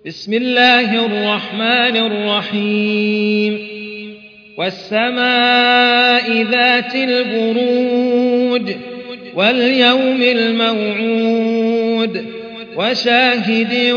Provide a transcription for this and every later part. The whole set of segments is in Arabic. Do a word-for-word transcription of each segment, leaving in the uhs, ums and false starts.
بسم الله الرحمن الرحيم والسماء ذات البروج واليوم الموعود وشاهد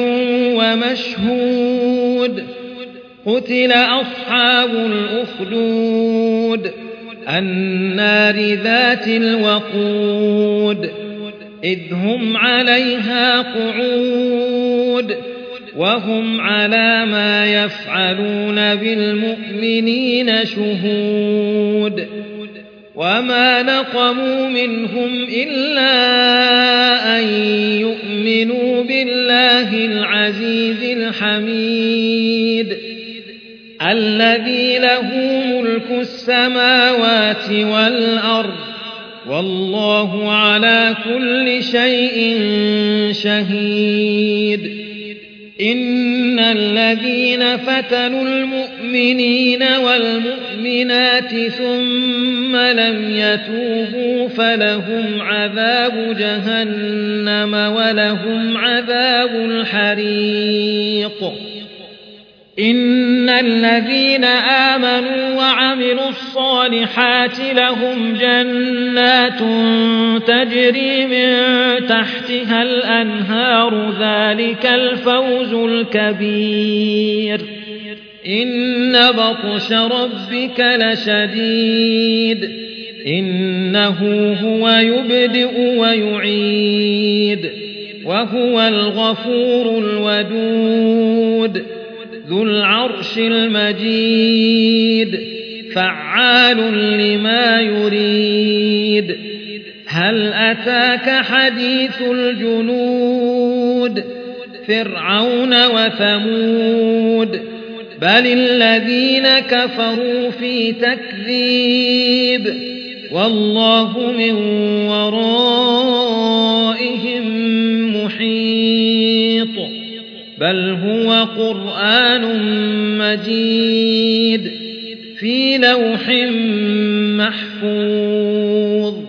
ومشهود قتل أصحاب الأخدود النار ذات الوقود إذ هم عليها قعود وهم على ما يفعلون بالمؤمنين شهود وما نقموا منهم إلا أن يؤمنوا بالله العزيز الحميد الذي له ملك السماوات والأرض والله على كل شيء شهيد إن الذين فتنوا المؤمنين والمؤمنات ثم لم يتوبوا فلهم عذاب جهنم ولهم عذاب الحريق إن الذين آمنوا وعملوا الصالحات لهم جنات تجري من تحتها الأنهار ذلك الفوز الكبير إن بطش ربك لشديد إنه هو يبدئ ويعيد وهو الغفور الودود ذو العرش المجيد فعال لما يريد هل أتاك حديث الجنود فرعون وثمود بل الذين كفروا في تكذيب والله من ورائهم محيط بل هو قرآن مجيد في لوح محفوظ